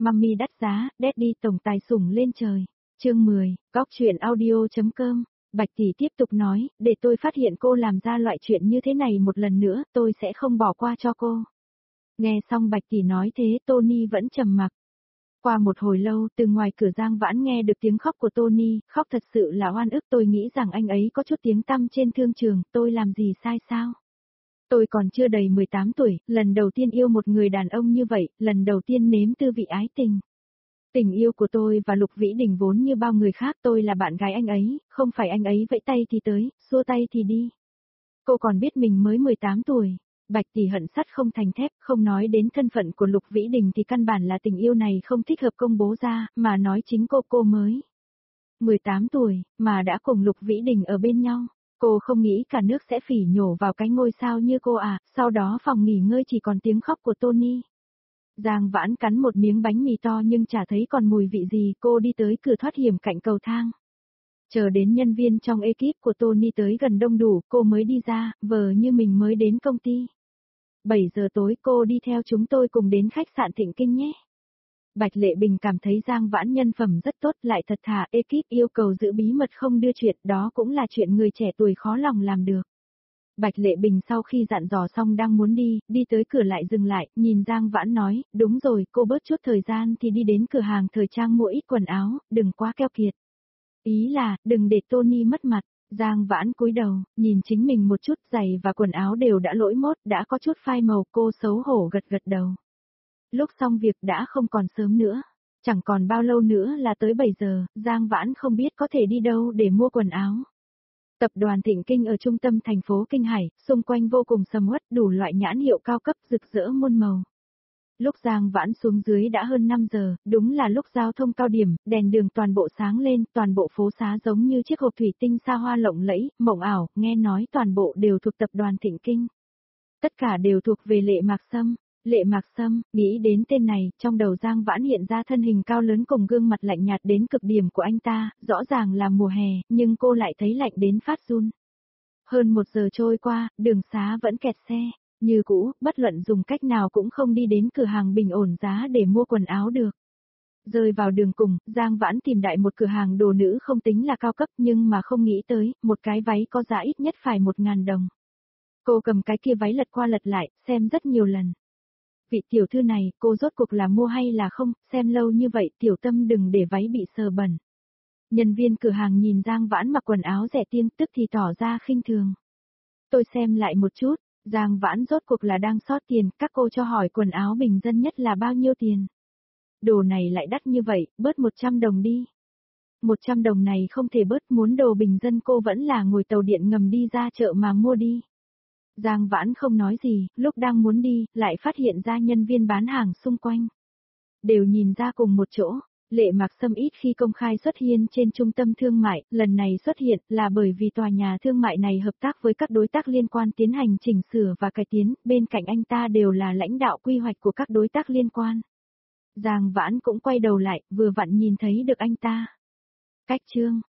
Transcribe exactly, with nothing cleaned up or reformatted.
Mummy đắt giá, Daddy tổng tài sủng lên trời. Chương mười, góc truyện audio.com. Bạch tỷ tiếp tục nói, để tôi phát hiện cô làm ra loại chuyện như thế này một lần nữa, tôi sẽ không bỏ qua cho cô. Nghe xong Bạch tỷ nói thế, Tony vẫn trầm mặc. Qua một hồi lâu, từ ngoài cửa Giang Vãn nghe được tiếng khóc của Tony, khóc thật sự là oan ức, tôi nghĩ rằng anh ấy có chút tiếng tăm trên thương trường, tôi làm gì sai sao? Tôi còn chưa đầy mười tám tuổi, lần đầu tiên yêu một người đàn ông như vậy, lần đầu tiên nếm tư vị ái tình. Tình yêu của tôi và Lục Vĩ Đình vốn như bao người khác, tôi là bạn gái anh ấy, không phải anh ấy vẫy tay thì tới, xua tay thì đi. Cô còn biết mình mới mười tám tuổi. Bạch tỷ hận sắt không thành thép, không nói đến thân phận của Lục Vĩ Đình thì căn bản là tình yêu này không thích hợp công bố ra, mà nói chính cô cô mới mười tám tuổi, mà đã cùng Lục Vĩ Đình ở bên nhau. Cô không nghĩ cả nước sẽ phỉ nhổ vào cái ngôi sao như cô à, sau đó phòng nghỉ ngơi chỉ còn tiếng khóc của Tony. Giang Vãn cắn một miếng bánh mì to nhưng chả thấy còn mùi vị gì, cô đi tới cửa thoát hiểm cạnh cầu thang. Chờ đến nhân viên trong ekip của Tony tới gần đông đủ, cô mới đi ra, vờ như mình mới đến công ty. bảy giờ tối cô đi theo chúng tôi cùng đến khách sạn Thịnh Kinh nhé. Bạch Lệ Bình cảm thấy Giang Vãn nhân phẩm rất tốt, lại thật thà, ekip yêu cầu giữ bí mật không đưa chuyện, đó cũng là chuyện người trẻ tuổi khó lòng làm được. Bạch Lệ Bình sau khi dặn dò xong đang muốn đi, đi tới cửa lại dừng lại, nhìn Giang Vãn nói, đúng rồi, cô bớt chút thời gian thì đi đến cửa hàng thời trang mua ít quần áo, đừng quá keo kiệt. Ý là, đừng để Tony mất mặt. Giang Vãn cúi đầu, nhìn chính mình một chút, giày và quần áo đều đã lỗi mốt, đã có chút phai màu, cô xấu hổ gật gật đầu. Lúc xong việc đã không còn sớm nữa, chẳng còn bao lâu nữa là tới bảy giờ, Giang Vãn không biết có thể đi đâu để mua quần áo. Tập đoàn Thịnh Kinh ở trung tâm thành phố Kinh Hải, xung quanh vô cùng sầm uất, đủ loại nhãn hiệu cao cấp rực rỡ muôn màu. Lúc Giang Vãn xuống dưới đã hơn năm giờ, đúng là lúc giao thông cao điểm, đèn đường toàn bộ sáng lên, toàn bộ phố xá giống như chiếc hộp thủy tinh xa hoa lộng lẫy, mộng ảo, nghe nói toàn bộ đều thuộc tập đoàn Thịnh Kinh. Tất cả đều thuộc về Lệ Mạc Sâm. Lệ Mạc Sâm, nghĩ đến tên này, trong đầu Giang Vãn hiện ra thân hình cao lớn cùng gương mặt lạnh nhạt đến cực điểm của anh ta, rõ ràng là mùa hè, nhưng cô lại thấy lạnh đến phát run. Hơn một giờ trôi qua, đường xá vẫn kẹt xe. Như cũ, bất luận dùng cách nào cũng không đi đến cửa hàng bình ổn giá để mua quần áo được. Rơi vào đường cùng, Giang Vãn tìm đại một cửa hàng đồ nữ không tính là cao cấp nhưng mà không nghĩ tới, một cái váy có giá ít nhất phải một ngàn đồng. Cô cầm cái kia váy lật qua lật lại, xem rất nhiều lần. Vị tiểu thư này, cô rốt cuộc là mua hay là không, xem lâu như vậy tiểu tâm đừng để váy bị sờ bẩn. Nhân viên cửa hàng nhìn Giang Vãn mặc quần áo rẻ tiền tức thì tỏ ra khinh thường. Tôi xem lại một chút. Giang Vãn rốt cuộc là đang sót tiền, các cô cho hỏi quần áo bình dân nhất là bao nhiêu tiền. Đồ này lại đắt như vậy, bớt một trăm đồng đi. một trăm đồng này không thể bớt, muốn đồ bình dân cô vẫn là ngồi tàu điện ngầm đi ra chợ mà mua đi. Giang Vãn không nói gì, lúc đang muốn đi, lại phát hiện ra nhân viên bán hàng xung quanh. Đều nhìn ra cùng một chỗ. Lệ Mạc Sâm ít khi công khai xuất hiện trên trung tâm thương mại, lần này xuất hiện là bởi vì tòa nhà thương mại này hợp tác với các đối tác liên quan tiến hành chỉnh sửa và cải tiến, bên cạnh anh ta đều là lãnh đạo quy hoạch của các đối tác liên quan. Giang Vãn cũng quay đầu lại, vừa vặn nhìn thấy được anh ta. Cách chương